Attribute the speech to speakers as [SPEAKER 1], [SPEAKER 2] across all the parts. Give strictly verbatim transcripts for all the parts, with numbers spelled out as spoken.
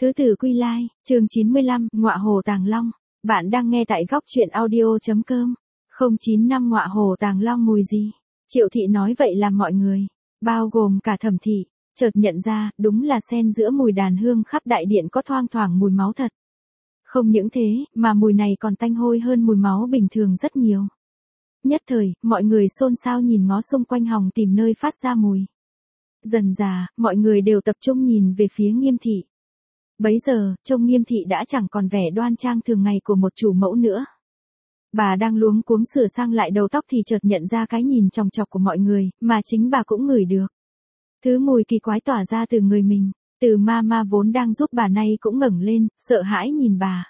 [SPEAKER 1] Tứ tử quy lai, chương chín mươi lăm, ngọa hồ tàng long. Bạn đang nghe tại góc truyện audio.com. không chín năm ngọa hồ tàng long mùi gì? Triệu thị nói vậy làm mọi người, bao gồm cả Thẩm thị, chợt nhận ra, đúng là xen giữa mùi đàn hương khắp đại điện có thoang thoảng mùi máu thật. Không những thế, mà mùi này còn tanh hôi hơn mùi máu bình thường rất nhiều. Nhất thời, mọi người xôn xao nhìn ngó xung quanh hòng tìm nơi phát ra mùi. Dần dà, mọi người đều tập trung nhìn về phía Nghiêm thị. Bấy giờ, trông Nghiêm thị đã chẳng còn vẻ đoan trang thường ngày của một chủ mẫu nữa. Bà đang luống cuống sửa sang lại đầu tóc thì chợt nhận ra cái nhìn chòng chọc của mọi người, mà chính bà cũng ngửi được. Thứ mùi kỳ quái tỏa ra từ người mình, từ ma ma vốn đang giúp bà nay cũng ngẩng lên, sợ hãi nhìn bà.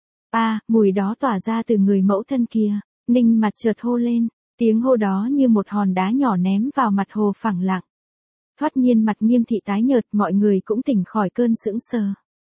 [SPEAKER 1] À, mùi đó tỏa ra từ người mẫu thân kia, Ninh mặt chợt hô lên, tiếng hô đó như một hòn đá nhỏ ném vào mặt hồ phẳng lặng. Thoát nhiên mặt Nghiêm thị tái nhợt, mọi người cũng tỉnh khỏi cơn sững sờ.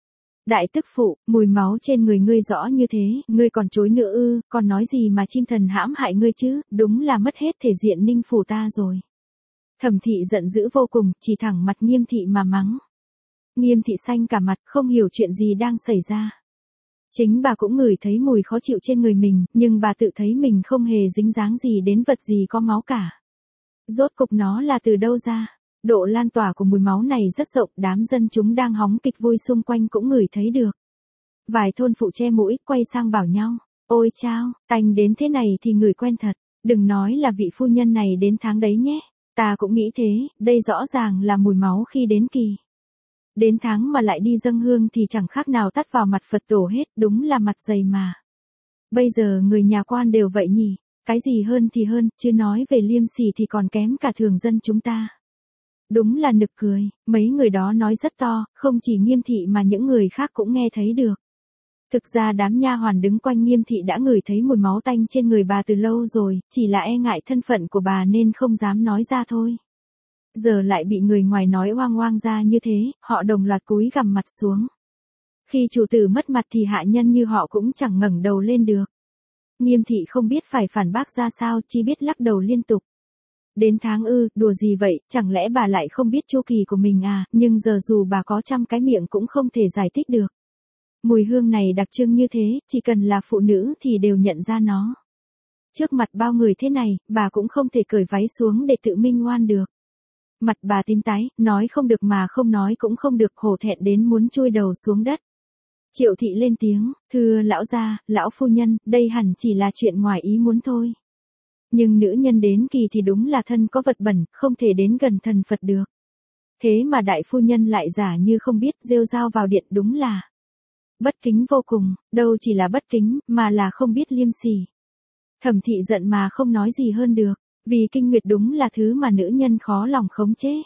[SPEAKER 1] Đại tức phụ, mùi máu trên người ngươi rõ như thế, ngươi còn chối nữa ư, còn nói gì mà chim thần hãm hại ngươi chứ, đúng là mất hết thể diện Ninh phủ ta rồi. Thẩm thị giận dữ vô cùng, chỉ thẳng mặt Nghiêm thị mà mắng. Nghiêm thị xanh cả mặt, không hiểu chuyện gì đang xảy ra. Chính bà cũng ngửi thấy mùi khó chịu trên người mình, nhưng bà tự thấy mình không hề dính dáng gì đến vật gì có máu cả. Rốt cục nó là từ đâu ra? Độ lan tỏa của mùi máu này rất rộng, đám dân chúng đang hóng kịch vui xung quanh cũng ngửi thấy được. Vài thôn phụ che mũi, quay sang bảo nhau, ôi chao, tanh đến thế này thì ngửi quen thật, đừng nói là vị phu nhân này đến tháng đấy nhé, ta cũng nghĩ thế, đây rõ ràng là mùi máu khi đến kỳ. Đến tháng mà lại đi dâng hương thì chẳng khác nào tắt vào mặt Phật tổ hết, đúng là mặt dày mà. Bây giờ người nhà quan đều vậy nhỉ, cái gì hơn thì hơn, chứ nói về liêm sỉ thì còn kém cả thường dân chúng ta. Đúng là nực cười, mấy người đó nói rất to, không chỉ Nghiêm thị mà những người khác cũng nghe thấy được. Thực ra đám nha hoàn đứng quanh Nghiêm thị đã ngửi thấy mùi máu tanh trên người bà từ lâu rồi, chỉ là e ngại thân phận của bà nên không dám nói ra thôi. Giờ lại bị người ngoài nói oang oang ra như thế, họ đồng loạt cúi gằm mặt xuống. Khi chủ tử mất mặt thì hạ nhân như họ cũng chẳng ngẩng đầu lên được. Nghiêm thị không biết phải phản bác ra sao, chỉ biết lắc đầu liên tục. Đến tháng ư, đùa gì vậy, chẳng lẽ bà lại không biết chu kỳ của mình à, nhưng giờ dù bà có trăm cái miệng cũng không thể giải thích được. Mùi hương này đặc trưng như thế, chỉ cần là phụ nữ thì đều nhận ra nó. Trước mặt bao người thế này, bà cũng không thể cởi váy xuống để tự minh oan được. Mặt bà tím tái, nói không được mà không nói cũng không được, hổ thẹn đến muốn chui đầu xuống đất. Triệu thị lên tiếng, thưa lão gia, lão phu nhân, đây hẳn chỉ là chuyện ngoài ý muốn thôi. Nhưng nữ nhân đến kỳ thì đúng là thân có vật bẩn, không thể đến gần thần Phật được. Thế mà đại phu nhân lại giả như không biết, rêu rao vào điện, đúng là bất kính vô cùng, đâu chỉ là bất kính, mà là không biết liêm sỉ. Thẩm thị giận mà không nói gì hơn được, vì kinh nguyệt đúng là thứ mà nữ nhân khó lòng khống chế.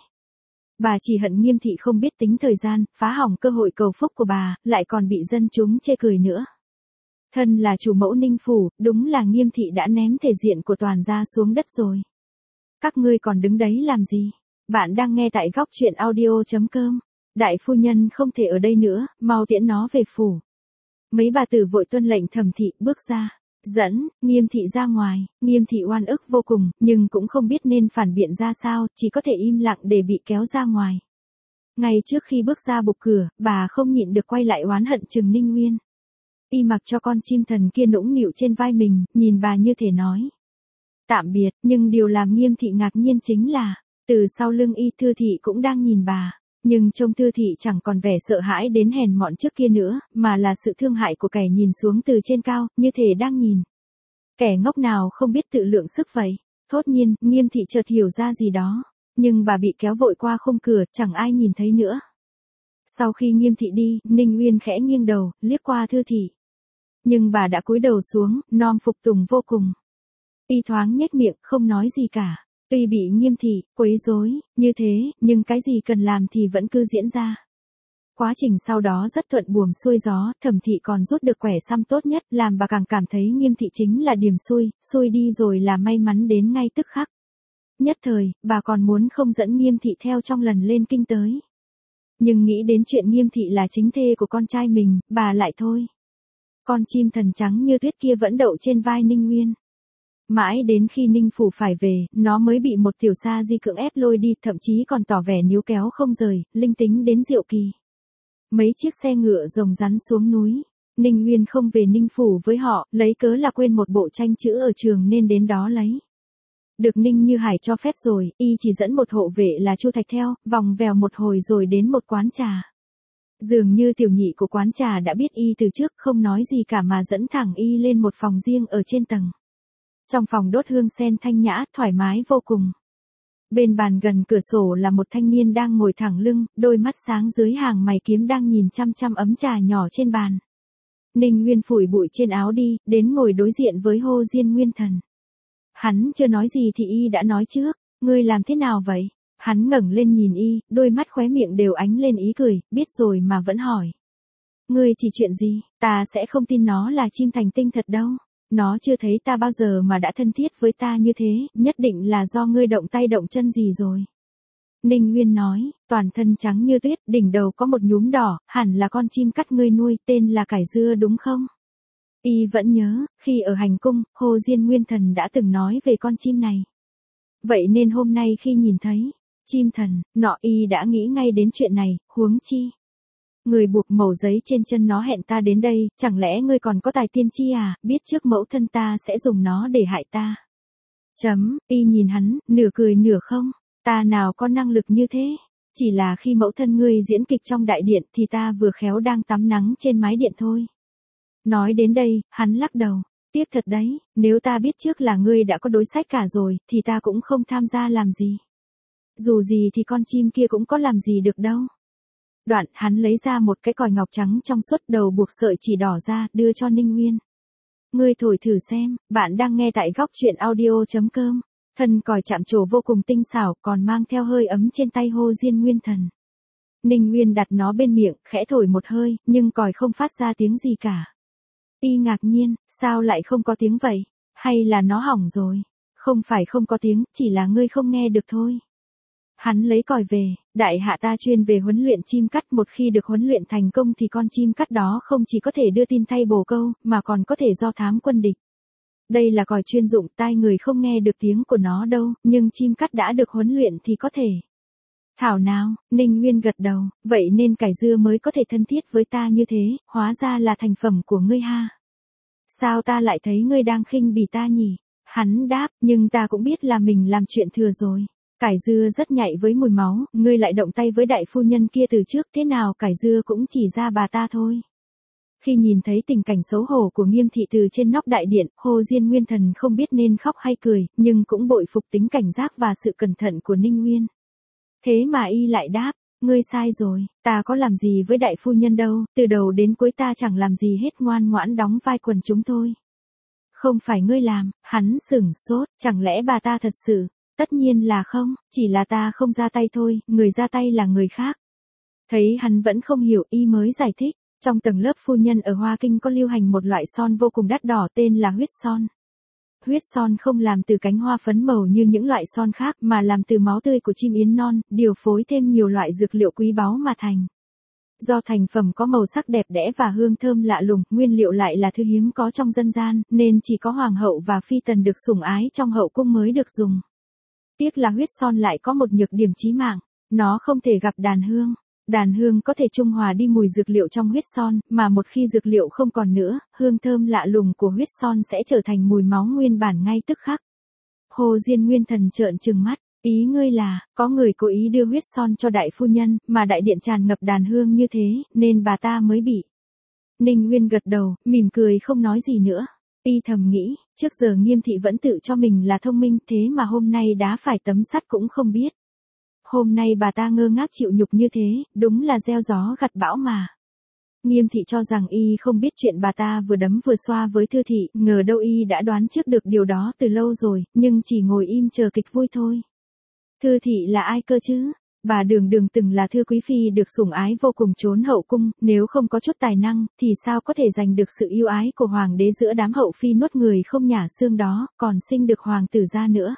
[SPEAKER 1] Bà chỉ hận Nghiêm thị không biết tính thời gian, phá hỏng cơ hội cầu phúc của bà, lại còn bị dân chúng chê cười nữa. Thân là chủ mẫu Ninh phủ, đúng là Nghiêm thị đã ném thể diện của toàn gia xuống đất rồi. Các ngươi còn đứng đấy làm gì? Bạn đang nghe tại góc truyện audio.com. Đại phu nhân không thể ở đây nữa, mau tiễn nó về phủ. Mấy bà tử vội tuân lệnh Thẩm thị bước ra, dẫn Nghiêm thị ra ngoài. Nghiêm thị oan ức vô cùng, nhưng cũng không biết nên phản biện ra sao, chỉ có thể im lặng để bị kéo ra ngoài. Ngay trước khi bước ra bục cửa, bà không nhịn được quay lại oán hận chừng Ninh Nguyên. Y mặc cho con chim thần kia nũng nịu trên vai mình, nhìn bà như thể nói tạm biệt, nhưng điều làm Nghiêm thị ngạc nhiên chính là, từ sau lưng y Thư thị cũng đang nhìn bà, nhưng trông Thư thị chẳng còn vẻ sợ hãi đến hèn mọn trước kia nữa, mà là sự thương hại của kẻ nhìn xuống từ trên cao, như thể đang nhìn kẻ ngốc nào không biết tự lượng sức vậy. Thốt nhiên, Nghiêm thị chợt hiểu ra gì đó, nhưng bà bị kéo vội qua khung cửa, chẳng ai nhìn thấy nữa. Sau khi Nghiêm thị đi, Ninh Uyên khẽ nghiêng đầu, liếc qua Thư thị. Nhưng bà đã cúi đầu xuống, nom phục tùng vô cùng. Y thoáng nhếch miệng, không nói gì cả. Tuy bị Nghiêm thị quấy rối như thế, nhưng cái gì cần làm thì vẫn cứ diễn ra. Quá trình sau đó rất thuận buồm xuôi gió, Thẩm thị còn rút được quẻ xăm tốt nhất, làm bà càng cảm thấy Nghiêm thị chính là điểm xui, xui đi rồi là may mắn đến ngay tức khắc. Nhất thời, bà còn muốn không dẫn Nghiêm thị theo trong lần lên kinh tới. Nhưng nghĩ đến chuyện Nghiêm thị là chính thê của con trai mình, bà lại thôi. Con chim thần trắng như tuyết kia vẫn đậu trên vai Ninh Nguyên. Mãi đến khi Ninh phủ phải về, nó mới bị một tiểu sa di cưỡng ép lôi đi, thậm chí còn tỏ vẻ níu kéo không rời, linh tính đến diệu kỳ. mấy chiếc xe ngựa rồng rắn xuống núi. Ninh Uyên không về Ninh Phủ với họ, lấy cớ là quên một bộ tranh chữ ở trường nên đến đó lấy. Được Ninh Như Hải cho phép rồi, y chỉ dẫn một hộ vệ là Chu Thạch theo, vòng vèo một hồi rồi đến một quán trà. Dường như tiểu nhị của quán trà đã biết y từ trước, không nói gì cả mà dẫn thẳng y lên một phòng riêng ở trên tầng. Trong phòng đốt hương sen thanh nhã, thoải mái vô cùng. Bên bàn gần cửa sổ là một thanh niên đang ngồi thẳng lưng, đôi mắt sáng dưới hàng mày kiếm đang nhìn chăm chăm ấm trà nhỏ trên bàn. Ninh Nguyên phủi bụi trên áo đi, đến ngồi đối diện với Hồ Diên Nguyên Thần. Hắn chưa nói gì thì y đã nói trước, ngươi làm thế nào vậy? Hắn ngẩng lên nhìn y, đôi mắt khóe miệng đều ánh lên ý cười, biết rồi mà vẫn hỏi. Ngươi chỉ chuyện gì, ta sẽ không tin nó là chim thành tinh thật đâu. Nó chưa thấy ta bao giờ mà đã thân thiết với ta như thế, nhất định là do ngươi động tay động chân gì rồi. Ninh Nguyên nói, toàn thân trắng như tuyết, đỉnh đầu có một nhúm đỏ, hẳn là con chim cắt ngươi nuôi, tên là cải dưa đúng không? Y vẫn nhớ, khi ở hành cung, Hồ Diên Nguyên Thần đã từng nói về con chim này. Vậy nên hôm nay khi nhìn thấy chim thần, nọ y đã nghĩ ngay đến chuyện này, huống chi. Người buộc mẩu giấy trên chân nó hẹn ta đến đây, chẳng lẽ ngươi còn có tài tiên tri à, biết trước mẫu thân ta sẽ dùng nó để hại ta. Chấm, y nhìn hắn, nửa cười nửa không, ta nào có năng lực như thế, chỉ là khi mẫu thân ngươi diễn kịch trong đại điện thì ta vừa khéo đang tắm nắng trên mái điện thôi. Nói đến đây, hắn lắc đầu, tiếc thật đấy, nếu ta biết trước là ngươi đã có đối sách cả rồi, thì ta cũng không tham gia làm gì. Dù gì thì con chim kia cũng có làm gì được đâu. Đoạn, hắn lấy ra một cái còi ngọc trắng trong suốt đầu buộc sợi chỉ đỏ ra, đưa cho Ninh Nguyên. Ngươi thổi thử xem, bạn đang nghe tại góc truyện audio chấm com. Thân còi chạm trổ vô cùng tinh xảo, còn mang theo hơi ấm trên tay Hồ Diên Nguyên Thần. Ninh Nguyên đặt nó bên miệng, khẽ thổi một hơi, nhưng còi không phát ra tiếng gì cả. Y ngạc nhiên, sao lại không có tiếng vậy? Hay là nó hỏng rồi? Không phải không có tiếng, chỉ là ngươi không nghe được thôi. Hắn lấy còi về, đại hạ ta chuyên về huấn luyện chim cắt, một khi được huấn luyện thành công thì con chim cắt đó không chỉ có thể đưa tin thay bồ câu, mà còn có thể do thám quân địch. Đây là còi chuyên dụng, tai người không nghe được tiếng của nó đâu, nhưng chim cắt đã được huấn luyện thì có thể. Thảo nào, Ninh Nguyên gật đầu, vậy nên cải dưa mới có thể thân thiết với ta như thế, hóa ra là thành phẩm của ngươi ha. Sao ta lại thấy ngươi đang khinh bỉ ta nhỉ? Hắn đáp, nhưng ta cũng biết là mình làm chuyện thừa rồi. Cải dưa rất nhạy với mùi máu, ngươi lại động tay với đại phu nhân kia từ trước, thế nào cải dưa cũng chỉ ra bà ta thôi. Khi nhìn thấy tình cảnh xấu hổ của Nghiêm thị từ trên nóc đại điện, Hồ Diên Nguyên Thần không biết nên khóc hay cười, nhưng cũng bội phục tính cảnh giác và sự cẩn thận của Ninh Nguyên. Thế mà y lại đáp, ngươi sai rồi, ta có làm gì với đại phu nhân đâu, từ đầu đến cuối ta chẳng làm gì hết, ngoan ngoãn đóng vai quần chúng thôi. Không phải ngươi làm, hắn sửng sốt, chẳng lẽ bà ta thật sự? Tất nhiên là không, chỉ là ta không ra tay thôi, người ra tay là người khác. Thấy hắn vẫn không hiểu, y mới giải thích, trong tầng lớp phu nhân ở Hoa Kinh có lưu hành một loại son vô cùng đắt đỏ tên là huyết son. Huyết son không làm từ cánh hoa phấn màu như những loại son khác mà làm từ máu tươi của chim yến non, điều phối thêm nhiều loại dược liệu quý báu mà thành. Do thành phẩm có màu sắc đẹp đẽ và hương thơm lạ lùng, nguyên liệu lại là thứ hiếm có trong dân gian, nên chỉ có hoàng hậu và phi tần được sủng ái trong hậu cung mới được dùng. Tiếc là huyết son lại có một nhược điểm chí mạng, nó không thể gặp đàn hương. Đàn hương có thể trung hòa đi mùi dược liệu trong huyết son, mà một khi dược liệu không còn nữa, hương thơm lạ lùng của huyết son sẽ trở thành mùi máu nguyên bản ngay tức khắc. Hồ Diên Nguyên Thần trợn trừng mắt, ý ngươi là, có người cố ý đưa huyết son cho đại phu nhân, mà đại điện tràn ngập đàn hương như thế, nên bà ta mới bị. Ninh Nguyên gật đầu, mỉm cười không nói gì nữa. Y thầm nghĩ, trước giờ Nghiêm thị vẫn tự cho mình là thông minh, thế mà hôm nay đá phải tấm sắt cũng không biết. Hôm nay bà ta ngơ ngác chịu nhục như thế, đúng là gieo gió gặt bão mà. Nghiêm thị cho rằng y không biết chuyện bà ta vừa đấm vừa xoa với Thư thị, ngờ đâu y đã đoán trước được điều đó từ lâu rồi, nhưng chỉ ngồi im chờ kịch vui thôi. Thư thị là ai cơ chứ? Bà Đường Đường từng là thư quý phi được sủng ái vô cùng trốn hậu cung, nếu không có chút tài năng, thì sao có thể giành được sự yêu ái của hoàng đế giữa đám hậu phi nuốt người không nhả xương đó, còn sinh được hoàng tử ra nữa.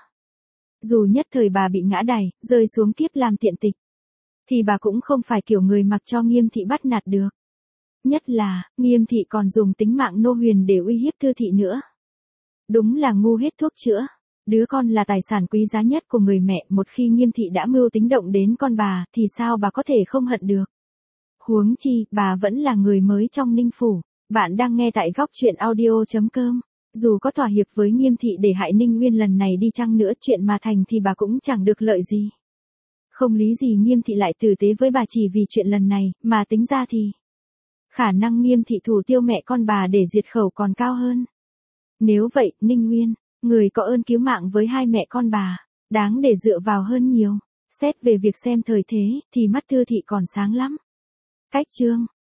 [SPEAKER 1] Dù nhất thời bà bị ngã đày, rơi xuống kiếp làm tiện tịch, thì bà cũng không phải kiểu người mặc cho Nghiêm thị bắt nạt được. Nhất là, Nghiêm thị còn dùng tính mạng nô huyền để uy hiếp Thư thị nữa. Đúng là ngu hết thuốc chữa. Đứa con là tài sản quý giá nhất của người mẹ, một khi Nghiêm thị đã mưu tính động đến con bà, thì sao bà có thể không hận được. Huống chi, bà vẫn là người mới trong Ninh Phủ. Bạn đang nghe tại góc chuyện audio.com. Dù có thỏa hiệp với Nghiêm thị để hại Ninh Uyên lần này đi chăng nữa, chuyện mà thành thì bà cũng chẳng được lợi gì. Không lý gì Nghiêm thị lại tử tế với bà chỉ vì chuyện lần này, mà tính ra thì khả năng Nghiêm thị thủ tiêu mẹ con bà để diệt khẩu còn cao hơn. Nếu vậy, Ninh Uyên, người có ơn cứu mạng với hai mẹ con bà, đáng để dựa vào hơn nhiều. Xét về việc xem thời thế, thì mắt Thư thị còn sáng lắm. Cách chương